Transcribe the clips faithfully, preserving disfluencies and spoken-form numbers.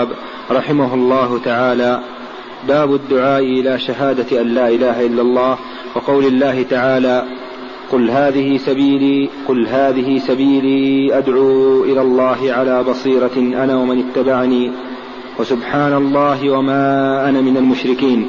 رحمه الله تعالى: باب الدعاء إلى شهادة أن لا إله إلا الله، وقول الله تعالى: قل هذه سبيلي قل هذه سبيلي أدعو إلى الله على بصيرة أنا ومن اتبعني وسبحان الله وما أنا من المشركين.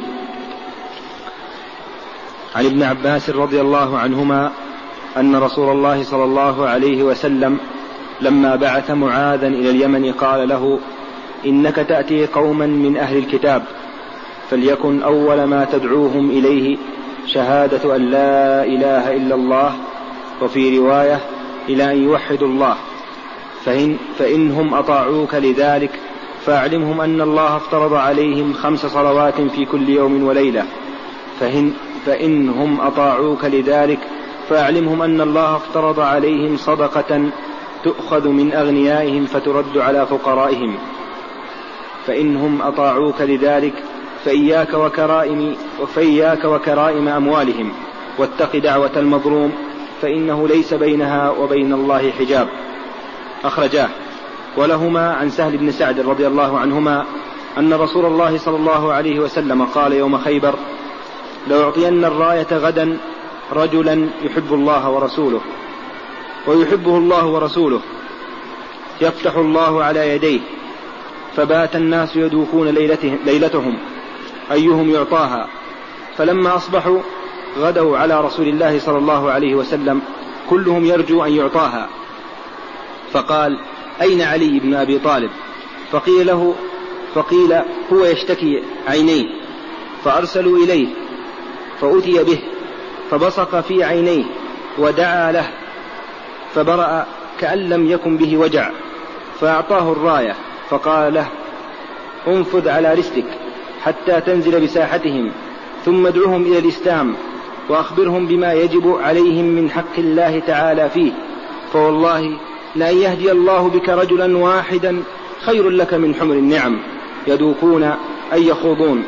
عن ابن عباس رضي الله عنهما أن رسول الله صلى الله عليه وسلم لما بعث معاذا إلى اليمن قال له: إنك تأتي قوما من أهل الكتاب، فليكن أول ما تدعوهم إليه شهادة أن لا إله إلا الله، وفي رواية إلى أن يوحدوا الله، فإن فإنهم أطاعوك لذلك فأعلمهم أن الله افترض عليهم خمس صلوات في كل يوم وليلة، فإن فإنهم أطاعوك لذلك فأعلمهم أن الله افترض عليهم صدقة تؤخذ من أغنيائهم فترد على فقرائهم، فإنهم أطاعوك لذلك فإياك وكرائم, فإياك وكرائم أموالهم، واتق دعوة المظلوم فإنه ليس بينها وبين الله حجاب. أخرجاه. ولهما عن سهل بن سعد رضي الله عنهما أن رسول الله صلى الله عليه وسلم قال يوم خيبر: لأعطين الراية غدا رجلا يحب الله ورسوله ويحبه الله ورسوله، يفتح الله على يديه، فبات الناس يدوكون ليلتهم أيهم يعطاها، فلما أصبحوا غدوا على رسول الله صلى الله عليه وسلم كلهم يرجو أن يعطاها، فقال: أين علي بن أبي طالب؟ فقيل له فقيل هو يشتكي عينيه، فأرسلوا إليه فأتي به فبصق في عينيه ودعا له فبرأ كأن لم يكن به وجع، فأعطاه الراية فقال له: انفذ على رسلك حتى تنزل بساحتهم، ثم ادعوهم إلى الإسلام وأخبرهم بما يجب عليهم من حق الله تعالى فيه، فوالله لأن يهدي الله بك رجلا واحدا خير لك من حمر النعم، يدوكون أن يخوضون.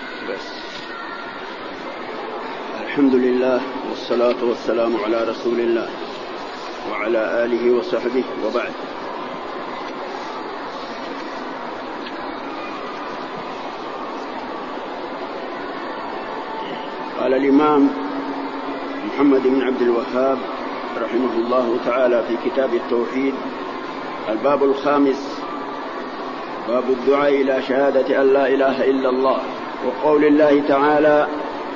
الحمد لله والصلاة والسلام على رسول الله وعلى آله وصحبه، وبعد. قال الإمام محمد بن عبد الوهاب رحمه الله تعالى في كتاب التوحيد: الباب الخامس، باب الدعاء إلى شهادة أن لا إله إلا الله، وقول الله تعالى: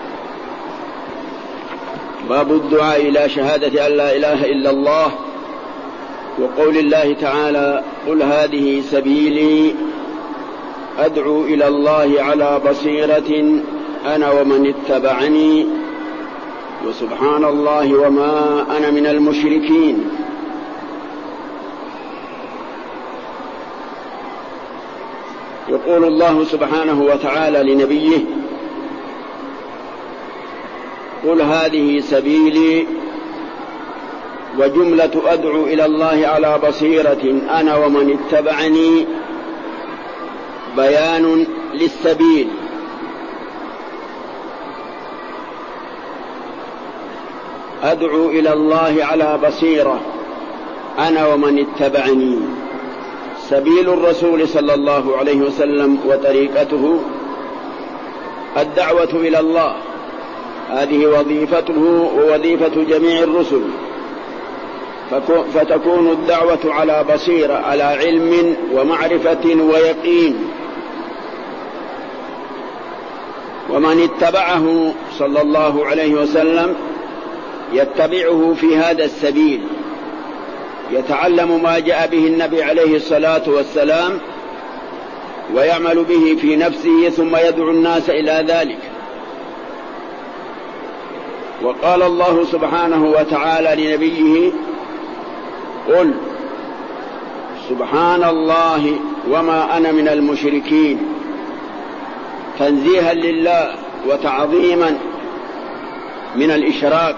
باب الدعاء إلى شهادة أن لا إله إلا الله، وقول الله تعالى: قل هذه سبيلي أدعو إلى الله على بصيرة أنا ومن اتبعني وسبحان الله وما أنا من المشركين. يقول الله سبحانه وتعالى لنبيه: قل هذه سبيلي، وجملة أدعو إلى الله على بصيرة أنا ومن اتبعني بيان للسبيل، أدعو إلى الله على بصيرة أنا ومن اتبعني. سبيل الرسول صلى الله عليه وسلم وطريقته الدعوة إلى الله، هذه وظيفته ووظيفة جميع الرسل، فتكون الدعوة على بصيرة، على علم ومعرفة ويقين. ومن اتبعه صلى الله عليه وسلم يتبعه في هذا السبيل، يتعلم ما جاء به النبي عليه الصلاة والسلام ويعمل به في نفسه، ثم يدعو الناس إلى ذلك. وقال الله سبحانه وتعالى لنبيه: قل سبحان الله وما أنا من المشركين، تنزيها لله وتعظيما من الإشراك،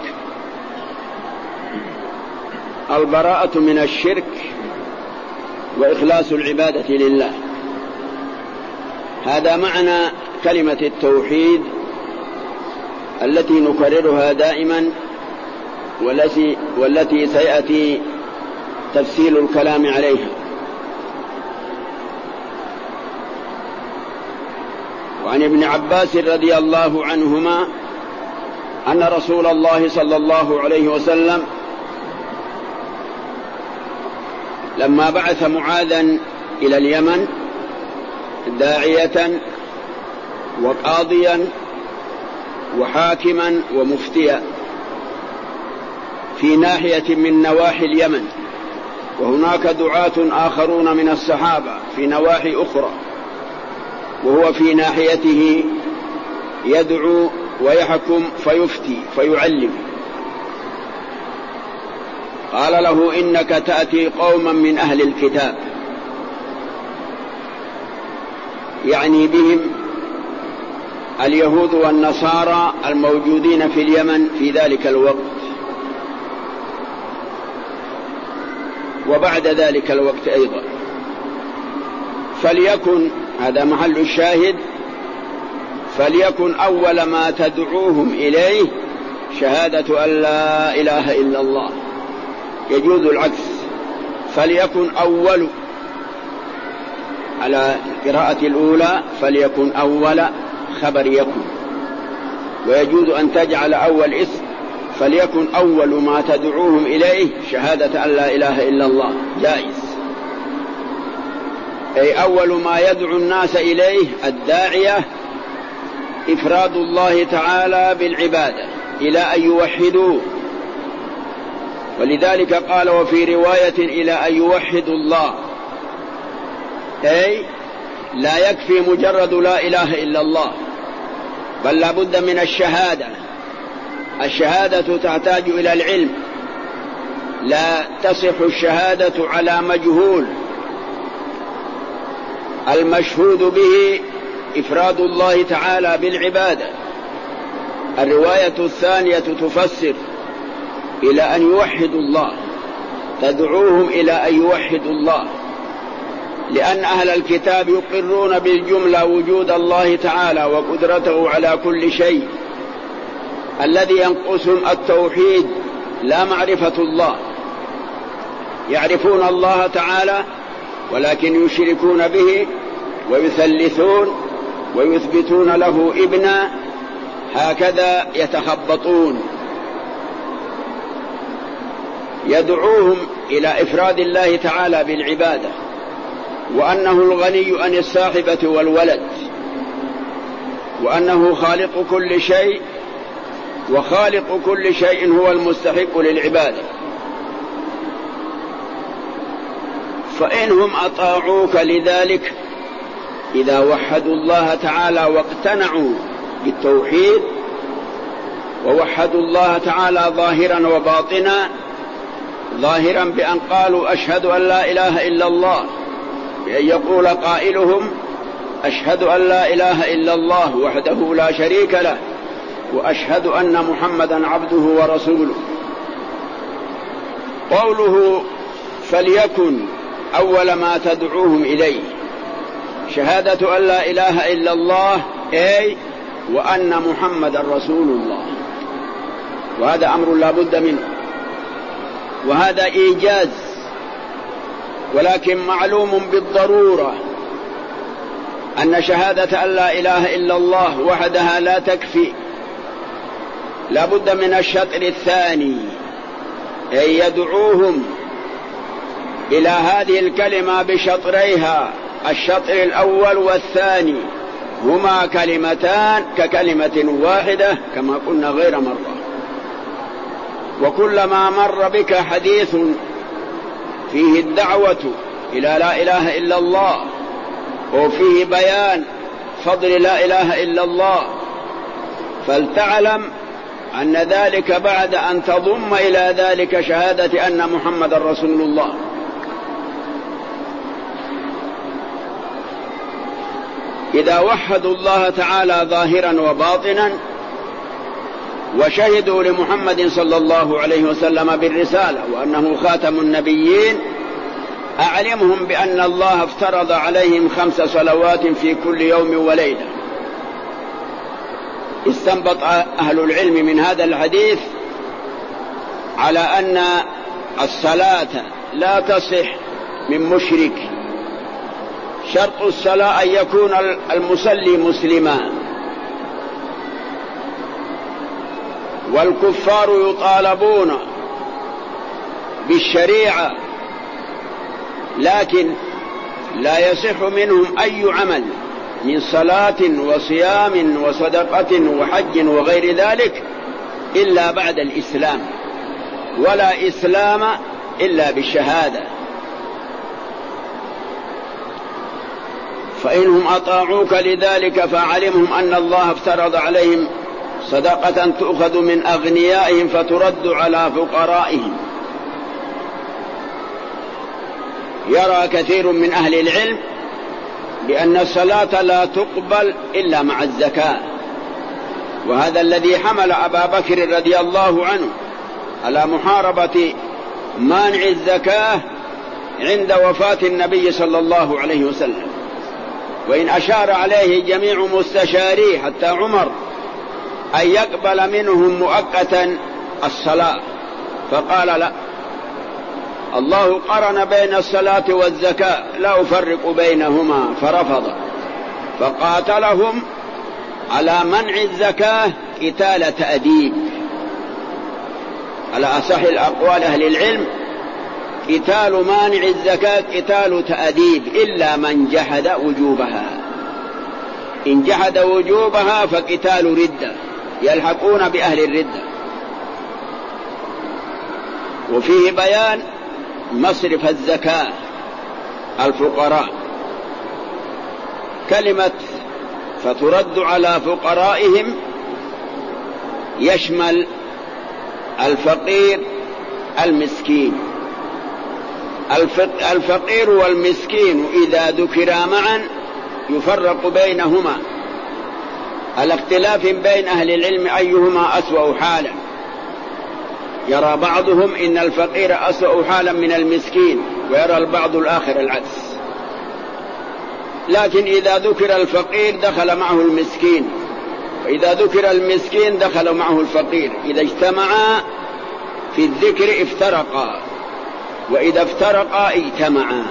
البراءة من الشرك وإخلاص العبادة لله. هذا معنى كلمة التوحيد التي نكررها دائما، والتي, والتي سيأتي تفصيل الكلام عليها. وعن ابن عباس رضي الله عنهما أن رسول الله صلى الله عليه وسلم لما بعث معاذا إلى اليمن داعية وقاضيا وحاكما ومفتيا في ناحية من نواحي اليمن، وهناك دعاة آخرون من الصحابة في نواحي أخرى، وهو في ناحيته يدعو ويحكم فيفتي فيعلم. قال له: إنك تأتي قوما من أهل الكتاب، يعني بهم اليهود والنصارى الموجودين في اليمن في ذلك الوقت وبعد ذلك الوقت أيضا. فليكن، هذا محل الشاهد، فليكن أول ما تدعوهم إليه شهادة أن لا إله إلا الله. يجوز العكس، فليكن أول، على القراءة الأولى فليكن أول خبر يكن، ويجوز أن تجعل أول اسم، فليكن أول ما تدعوهم إليه شهادة أن لا إله إلا الله، جائز. أي أول ما يدعو الناس إليه الداعية إفراد الله تعالى بالعبادة إلى أن يوحدوه، ولذلك قال: وفي رواية إلى أن يوحدوا الله، أي لا يكفي مجرد لا إله إلا الله، بل لا بد من الشهادة. الشهادة تحتاج إلى العلم، لا تصح الشهادة على مجهول. المشهود به إفراد الله تعالى بالعبادة. الرواية الثانية تفسر إلى أن يوحدوا الله، تدعوهم إلى أن يوحدوا الله، لأن أهل الكتاب يقرون بالجملة وجود الله تعالى وقدرته على كل شيء، الذي ينقصهم التوحيد لا معرفة الله. يعرفون الله تعالى ولكن يشركون به ويثلثون ويثبتون له ابنا، هكذا يتخبطون. يدعوهم إلى إفراد الله تعالى بالعبادة، وأنه الغني عن الصاحبة والولد، وأنه خالق كل شيء، وخالق كل شيء هو المستحق للعبادة. فإنهم أطاعوك لذلك إذا وحدوا الله تعالى واقتنعوا بالتوحيد، ووحدوا الله تعالى ظاهرا وباطنا، ظاهرا بأن قالوا أشهد أن لا إله إلا الله، بأن يقول قائلهم أشهد أن لا إله إلا الله وحده لا شريك له، وأشهد أن محمدا عبده ورسوله. قوله فليكن أول ما تدعوهم إليه شهادة أن لا إله إلا الله، أي وأن محمدا رسول الله، وهذا أمر لا بد منه، وهذا إيجاز، ولكن معلوم بالضرورة أن شهادة أن لا إله إلا الله وحدها لا تكفي، لا بد من الشطر الثاني، أي يدعوهم إلى هذه الكلمة بشطريها، الشطر الأول والثاني هما كلمتان ككلمة واحدة كما قلنا غير مرة. وكلما مر بك حديث فيه الدعوة إلى لا إله إلا الله وفيه بيان فضل لا إله إلا الله، فلتعلم أن ذلك بعد أن تضم إلى ذلك شهادة أن محمد رسول الله. إذا وحدوا الله تعالى ظاهرا وباطنا وشهدوا لمحمد صلى الله عليه وسلم بالرسالة وأنه خاتم النبيين، أعلمهم بأن الله افترض عليهم خمس صلوات في كل يوم وليلة. استنبط أهل العلم من هذا الحديث على أن الصلاة لا تصح من مشرك شرط الصلاة أن يكون المصلي مسلما، والكفار يطالبون بالشريعة لكن لا يصح منهم أي عمل من صلاة وصيام وصدقة وحج وغير ذلك إلا بعد الإسلام، ولا إسلام إلا بالشهادة. فإنهم أطاعوك لذلك فعلمهم أن الله افترض عليهم صدقة تؤخذ من أغنيائهم فترد على فقرائهم. يرى كثير من أهل العلم بأن الصلاة لا تقبل إلا مع الزكاة، وهذا الذي حمل أبا بكر رضي الله عنه على محاربة مانع الزكاة عند وفاة النبي صلى الله عليه وسلم، وإن أشار عليه جميع مستشاريه حتى عمر أن يقبل منهم مؤقتا الصلاة، فقال لا، الله قرن بين الصلاة والزكاة لا أفرق بينهما، فرفض، فقاتلهم على منع الزكاة قتال تأديب. على أصح الأقوال أهل العلم قتال مانع الزكاة قتال تأديب إلا من جحد وجوبها، إن جحد وجوبها فقتال ردة، يلحقون بأهل الردة. وفيه بيان مصرف الزكاة الفقراء. كلمة فترد على فقرائهم يشمل الفقير المسكين. الفقير والمسكين إذا ذكرا معا يفرق بينهما على اختلاف بين أهل العلم أيهما أسوأ حالا. يرى بعضهم إن الفقير أسوأ حالا من المسكين، ويرى البعض الآخر العكس، لكن إذا ذكر الفقير دخل معه المسكين، وإذا ذكر المسكين دخل معه الفقير، إذا اجتمعا في الذكر افترقا، وإذا افترقا اجتمعا.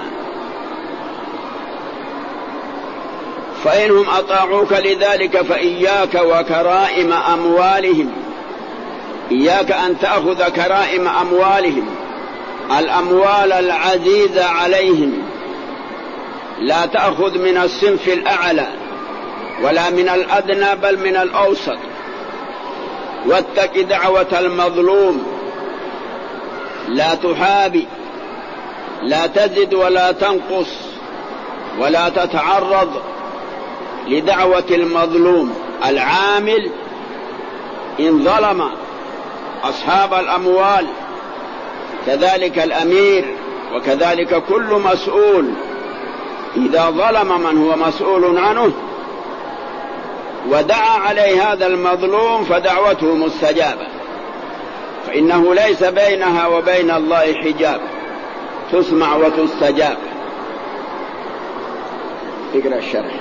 فإنهم أطاعوك لذلك فإياك وكرائم أموالهم، إياك أن تأخذ كرائم أموالهم، الأموال العزيزة عليهم، لا تأخذ من الصنف الأعلى ولا من الأدنى بل من الأوسط. واتق دعوة المظلوم، لا تحابي، لا تزد ولا تنقص، ولا تتعرض لدعوة المظلوم. العامل إن ظلم أصحاب الأموال كذلك الأمير، وكذلك كل مسؤول إذا ظلم من هو مسؤول عنه ودعا عليه هذا المظلوم فدعوته مستجابة، فإنه ليس بينها وبين الله حجاب، تسمع وتستجاب. اقرأ الشرح.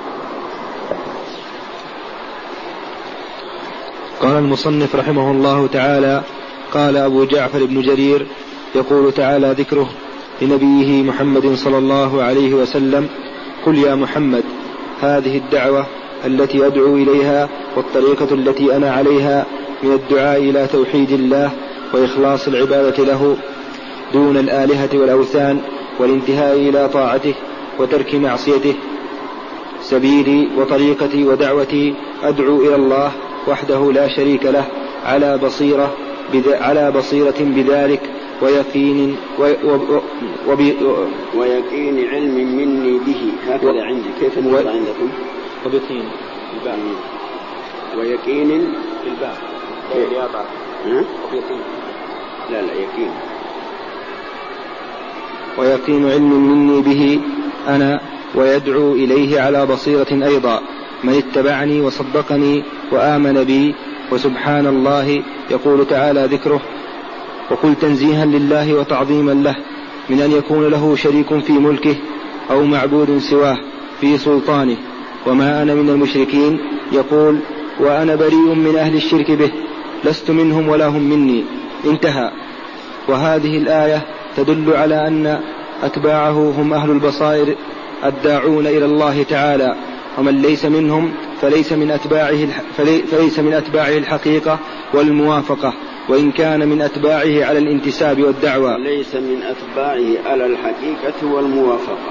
قال المصنف رحمه الله تعالى: قال أبو جعفر بن جرير يقول تعالى ذكره لنبيه محمد صلى الله عليه وسلم: قل يا محمد هذه الدعوة التي أدعو إليها والطريقة التي أنا عليها من الدعاء إلى توحيد الله وإخلاص العبادة له دون الآلهة والأوثان والانتهاء إلى طاعته وترك معصيته، سبيلي وطريقتي ودعوتي أدعو إلى الله وحده لا شريك له على بصيرة على بصيرة بذلك ويقين وبي ويقين علم مني به. هكذا عندي، كيف نقول عندكم؟ وبيقين الباء ويقين الباء وبيقين لا لا يقين ويقين علم مني به أنا ويدعو إليه على بصيرة أيضا من اتبعني وصدقني وآمن بي. وسبحان الله يقول تعالى ذكره: وقل تنزيها لله وتعظيما له من أن يكون له شريك في ملكه أو معبود سواه في سلطانه وما أنا من المشركين. يقول: وأنا بريء من أهل الشرك به لست منهم ولا هم مني. انتهى. وهذه الآية تدل على أن أتباعه هم أهل البصائر الداعون إلى الله تعالى، ومن ليس منهم فليس من أتباعه, فليس من أتباعه الحقيقة والموافقة، وإن كان من أتباعه على الانتساب والدعوة. ليس من أتباعه على الحقيقة والموافقة.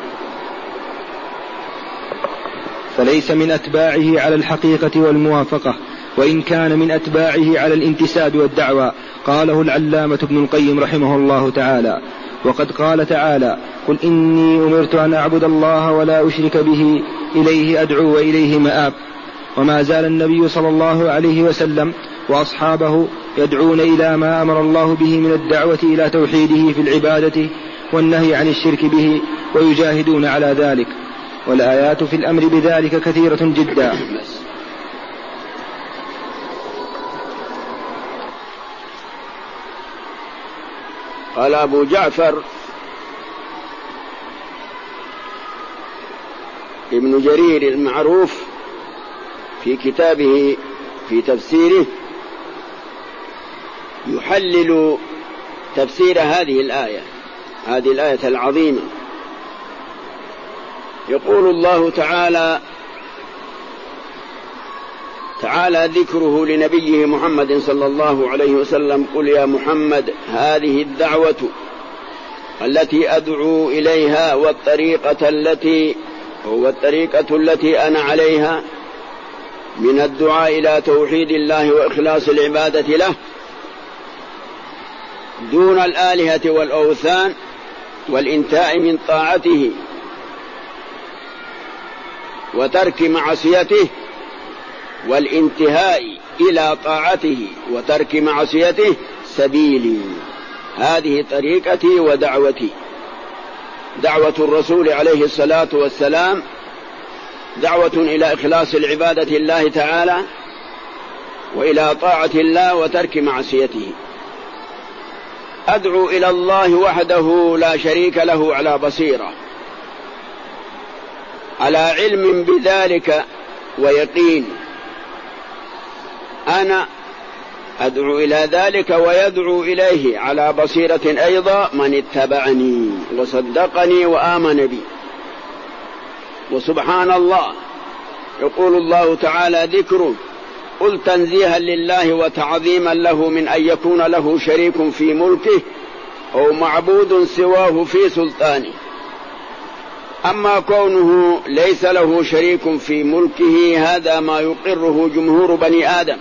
فليس من أتباعه على الحقيقة والموافقة، وإن كان من أتباعه على الانتساب والدعوة. قاله العلامة ابن القيم رحمه الله تعالى. وقد قال تعالى: قل إني أمرت أن أعبد الله ولا أشرك به إليه أدعو وإليه مآب. وما زال النبي صلى الله عليه وسلم وأصحابه يدعون إلى ما أمر الله به من الدعوة إلى توحيده في العبادة والنهي عن الشرك به، ويجاهدون على ذلك، والآيات في الأمر بذلك كثيرة جدا. قال أبو جعفر ابن جرير المعروف في كتابه في تفسيره يحلل تفسير هذه الآية هذه الآية العظيمة. يقول الله تعالى تعالى ذكره لنبيه محمد صلى الله عليه وسلم: قل يا محمد هذه الدعوة التي أدعو إليها والطريقة التي والطريقة التي أنا عليها من الدعاء إلى توحيد الله وإخلاص العبادة له دون الآلهة والأوثان والانتهاء من طاعته وترك معصيته والانتهاء إلى طاعته وترك معصيته سبيلي. هذه طريقتي ودعوتي. دعوة الرسول عليه الصلاة والسلام دعوة إلى إخلاص العبادة الله تعالى وإلى طاعة الله وترك معصيته. أدعو إلى الله وحده لا شريك له على بصيرة، على علم بذلك ويقين. أنا أدعو إلى ذلك ويدعو إليه على بصيرة أيضا من اتبعني وصدقني وآمن بي. وسبحان الله، يقول الله تعالى ذكره: قل تنزيها لله وتعظيما له من أن يكون له شريك في ملكه أو معبود سواه في سلطانه. أما كونه ليس له شريك في ملكه هذا ما يقره جمهور بني آدم،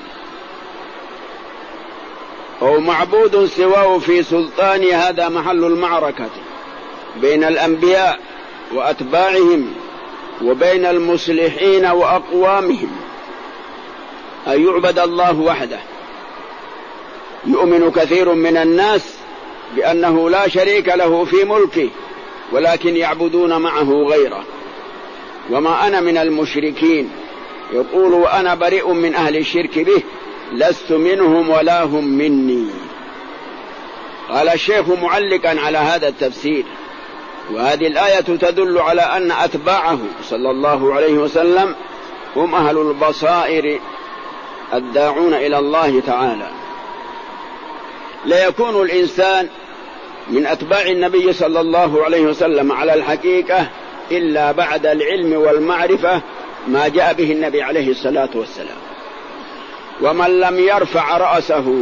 أو معبود سواه في سلطانه هذا محل المعركة بين الأنبياء وأتباعهم وبين المصلحين وأقوامهم، أن يعبد الله وحده. يؤمن كثير من الناس بأنه لا شريك له في ملكه ولكن يعبدون معه غيره. وما أنا من المشركين، يقول وأنا بريء من أهل الشرك به، لست منهم ولا هم مني. قال الشيخ معلقا على هذا التفسير: وهذه الآية تدل على أن أتباعه صلى الله عليه وسلم هم أهل البصائر الداعون إلى الله تعالى. لا يكون الإنسان من أتباع النبي صلى الله عليه وسلم على الحقيقة إلا بعد العلم والمعرفة ما جاء به النبي عليه الصلاة والسلام. ومن لم يرفع رأسه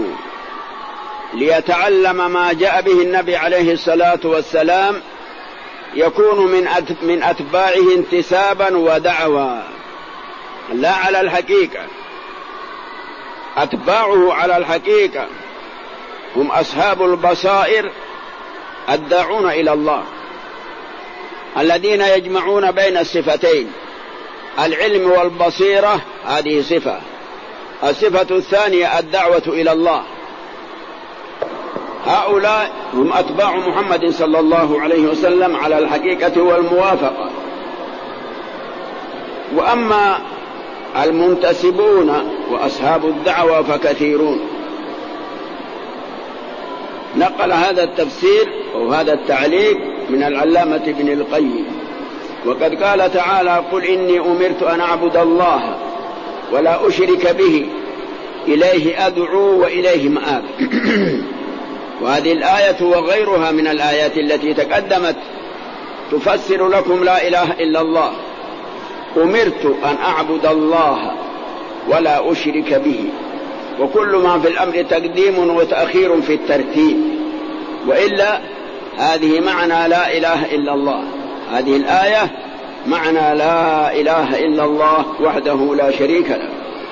ليتعلم ما جاء به النبي عليه الصلاة والسلام يكون من من أتباعه انتسابا ودعوى، لا على الحقيقة. أتباعه على الحقيقة هم أصحاب البصائر الداعون إلى الله، الذين يجمعون بين الصفتين، العلم والبصيرة، هذه صفة. الصفة الثانية الدعوة إلى الله. هؤلاء هم أتباع محمد صلى الله عليه وسلم على الحقيقة والموافقة. وأما المنتسبون وأصحاب الدعوة فكثيرون. نقل هذا التفسير أو هذا التعليق من العلامة ابن القيم. وقد قال تعالى: قل إني أمرت أن أعبد الله ولا أشرك به إليه أدعو وإليه مآب. وهذه الآية وغيرها من الآيات التي تقدمت تفسر لكم لا إله إلا الله. أمرت أن أعبد الله ولا أشرك به، وكل ما في الأمر تقديم وتأخير في الترتيب، وإلا هذه معنى لا إله إلا الله. هذه الآية معنى لا إله إلا الله وحده لا شريك له.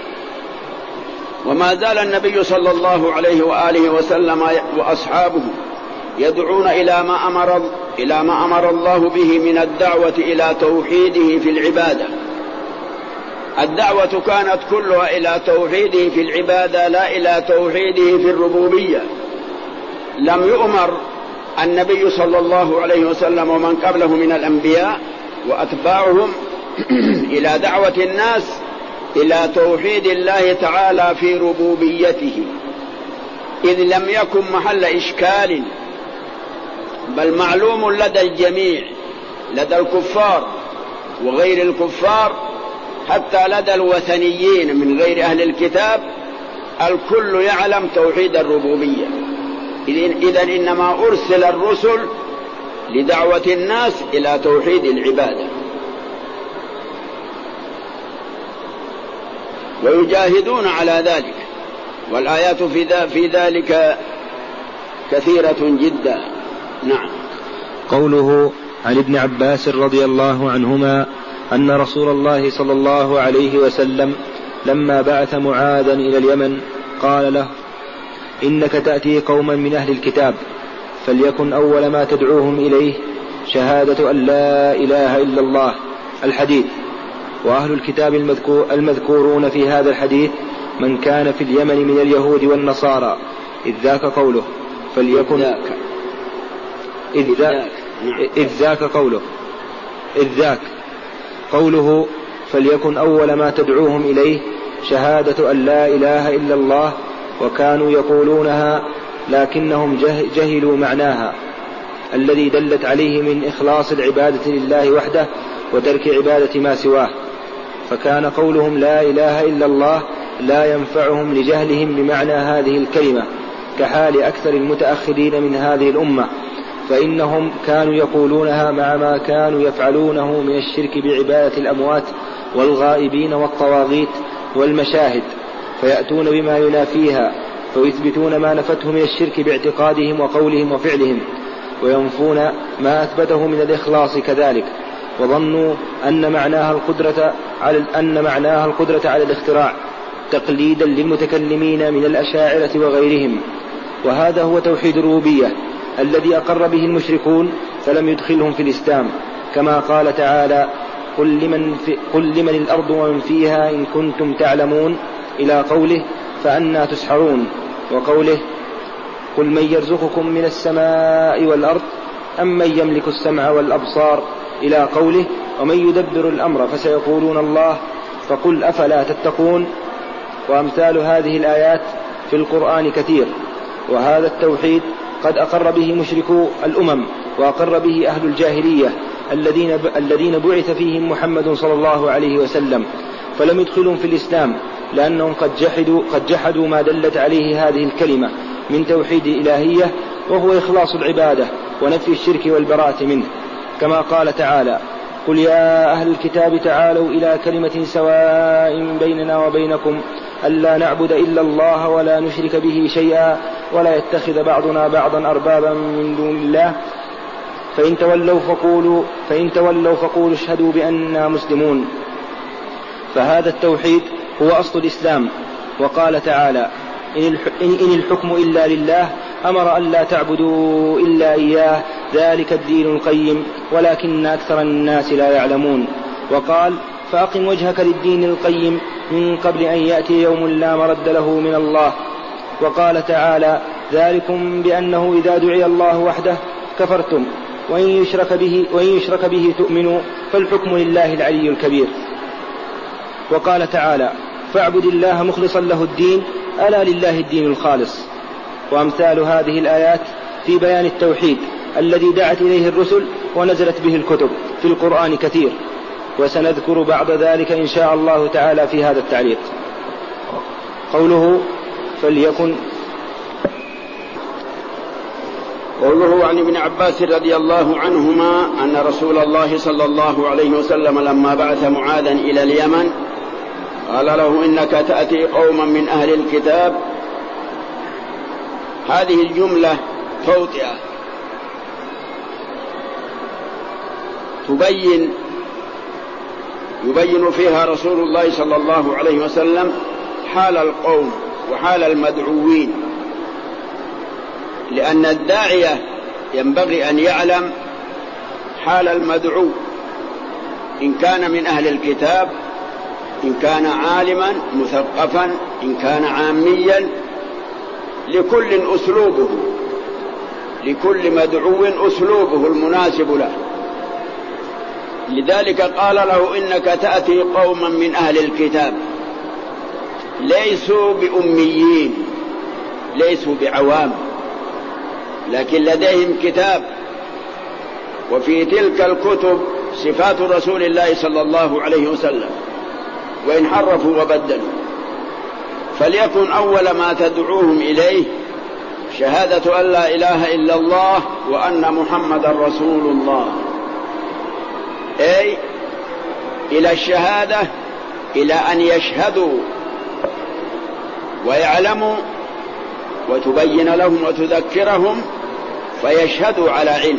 وما زال النبي صلى الله عليه وآله وسلم وأصحابه يدعون إلى ما أمر إلى ما أمر الله به من الدعوة إلى توحيده في العبادة. الدعوة كانت كلها إلى توحيده في العبادة، لا إلى توحيده في الربوبية. لم يؤمر النبي صلى الله عليه وسلم ومن قبله من الأنبياء وأتباعهم إلى دعوة الناس إلى توحيد الله تعالى في ربوبيته، إذ لم يكن محل إشكال، بل معلوم لدى الجميع، لدى الكفار وغير الكفار، حتى لدى الوثنيين من غير أهل الكتاب، الكل يعلم توحيد الربوبية. إذن إنما أرسل الرسل لدعوة الناس إلى توحيد العبادة، ويجاهدون على ذلك، والآيات في ذلك كثيرة جدا. نعم. قوله عن ابن عباس رضي الله عنهما أن رسول الله صلى الله عليه وسلم لما بعث معاذا إلى اليمن قال له: إنك تأتي قوما من أهل الكتاب، فليكن أول ما تدعوهم إليه شهادة أن لا إله إلا الله. الحديث. وأهل الكتاب المذكور المذكورون في هذا الحديث من كان في اليمن من اليهود والنصارى، إذ ذاك قوله فليكن ذاك إذ ذاك إذ ذاك قوله إذ ذاك قوله فليكن أول ما تدعوهم إليه شهادة أن لا إله إلا الله، وكانوا يقولونها لكنهم جهلوا معناها الذي دلت عليه من إخلاص العبادة لله وحده وترك عبادة ما سواه، فكان قولهم لا إله إلا الله لا ينفعهم لجهلهم بمعنى هذه الكلمة، كحال أكثر المتأخرين من هذه الأمة، فإنهم كانوا يقولونها مع ما كانوا يفعلونه من الشرك بعبادة الأموات والغائبين والطواغيت والمشاهد، فيأتون بما ينافيها، فيثبتون ما نفته من الشرك باعتقادهم وقولهم وفعلهم، وينفون ما أثبته من الإخلاص كذلك، وظنوا أن معناها القدرة على أن معناها القدرة على الاختراع تقليدا للمتكلمين من الأشاعرة وغيرهم. وهذا هو توحيد الربوبية الذي أقر به المشركون فلم يدخلهم في الإسلام، كما قال تعالى: قل لمن, في قل لمن الأرض ومن فيها إن كنتم تعلمون، إلى قوله فأنى تسحرون، وقوله قل من يرزقكم من السماء والأرض أم من يملك السمع والأبصار، إلى قوله ومن يدبر الأمر فسيقولون الله فقل أفلا تتقون. وأمثال هذه الآيات في القرآن كثير. وهذا التوحيد قد أقر به مشركو الأمم وأقر به أهل الجاهلية الذين الذين بعث فيهم محمد صلى الله عليه وسلم، فلم يدخلهم في الإسلام لأنهم قد جحدوا قد جحدوا ما دلت عليه هذه الكلمة من توحيد الإلهية، وهو إخلاص العبادة ونفي الشرك والبراءة منه، كما قال تعالى: قل يا أهل الكتاب تعالوا إلى كلمة سواء بيننا وبينكم ألا نعبد إلا الله ولا نشرك به شيئا ولا يتخذ بعضنا بعضا أربابا من دون الله فإن تولوا فقولوا, فإن تولوا فقولوا اشهدوا بأننا مسلمون. فهذا التوحيد هو أصل الإسلام. وقال تعالى: إن الحكم إلا لله أمر أن لا تعبدوا إلا إياه ذلك الدين القيم ولكن أكثر الناس لا يعلمون. وقال: فأقم وجهك للدين القيم من قبل أن يأتي يوم لا مرد له من الله. وقال تعالى: ذلكم بأنه إذا دعي الله وحده كفرتم وإن يشرك به, وإن يشرك به تؤمنوا فالحكم لله العلي الكبير. وقال تعالى: فاعبد الله مخلصا له الدين ألا لله الدين الخالص. وأمثال هذه الآيات في بيان التوحيد الذي دعت إليه الرسل ونزلت به الكتب في القرآن كثير، وسنذكر بعد ذلك إن شاء الله تعالى في هذا التعليق. قوله فليكن قوله عن ابن عباس رضي الله عنهما أن رسول الله صلى الله عليه وسلم لما بعث معاذا إلى اليمن قال له إنك تأتي قوما من أهل الكتاب. هذه الجملة توطئة تبين يبين فيها رسول الله صلى الله عليه وسلم حال القوم وحال المدعوين، لأن الداعية ينبغي أن يعلم حال المدعو إن كان من أهل الكتاب، إن كان عالما مثقفا، إن كان عاميا، لكل أسلوبه، لكل مدعو أسلوبه المناسب له. لذلك قال له إنك تأتي قوما من أهل الكتاب، ليسوا بأميين، ليسوا بعوام، لكن لديهم كتاب، وفي تلك الكتب صفات رسول الله صلى الله عليه وسلم، وإن حرفوا وبدلوا. فليكن أول ما تدعوهم إليه شهادة أن لا إله إلا الله وأن محمد رسول الله، أي إلى الشهادة، إلى أن يشهدوا ويعلموا وتبين لهم وتذكرهم فيشهدوا على علم.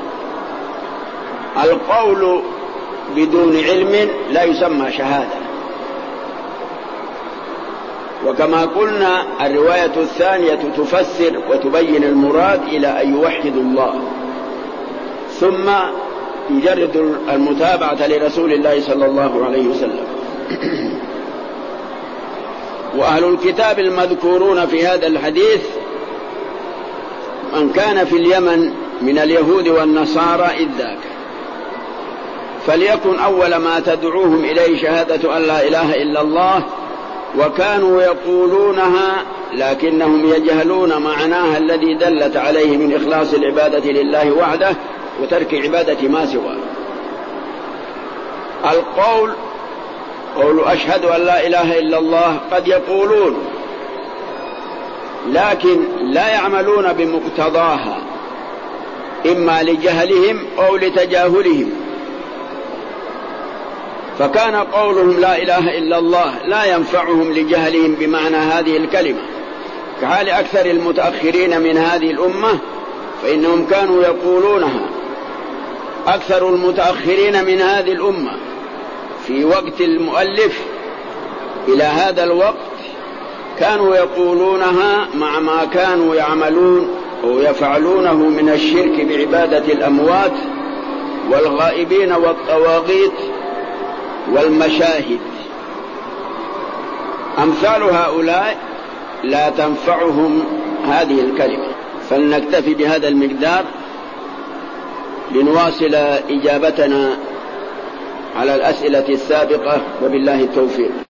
القول بدون علم لا يسمى شهادة. وكما قلنا الرواية الثانية تفسر وتبين المراد إلى أن يوحدوا الله، ثم يجرد المتابعة لرسول الله صلى الله عليه وسلم. وأهل الكتاب المذكورون في هذا الحديث من كان في اليمن من اليهود والنصارى إذ ذاك، فليكن أول ما تدعوهم إليه شهادة أن لا إله إلا الله، وكانوا يقولونها لكنهم يجهلون معناها الذي دلت عليه من إخلاص العبادة لله وحده وترك عبادة ما سواه. القول قول أشهد أن لا إله إلا الله قد يقولون لكن لا يعملون بمقتضاها، إما لجهلهم أو لتجاهلهم، فكان قولهم لا إله إلا الله لا ينفعهم لجهلهم بمعنى هذه الكلمة، كحال أكثر المتأخرين من هذه الأمة فإنهم كانوا يقولونها. أكثر المتأخرين من هذه الأمة في وقت المؤلف إلى هذا الوقت كانوا يقولونها مع ما كانوا يعملون أو يفعلونه من الشرك بعبادة الأموات والغائبين والطواغيت والمشاهد. أمثال هؤلاء لا تنفعهم هذه الكلمة. فلنكتفي بهذا المقدار لنواصل إجابتنا على الأسئلة السابقة، وبالله التوفيق.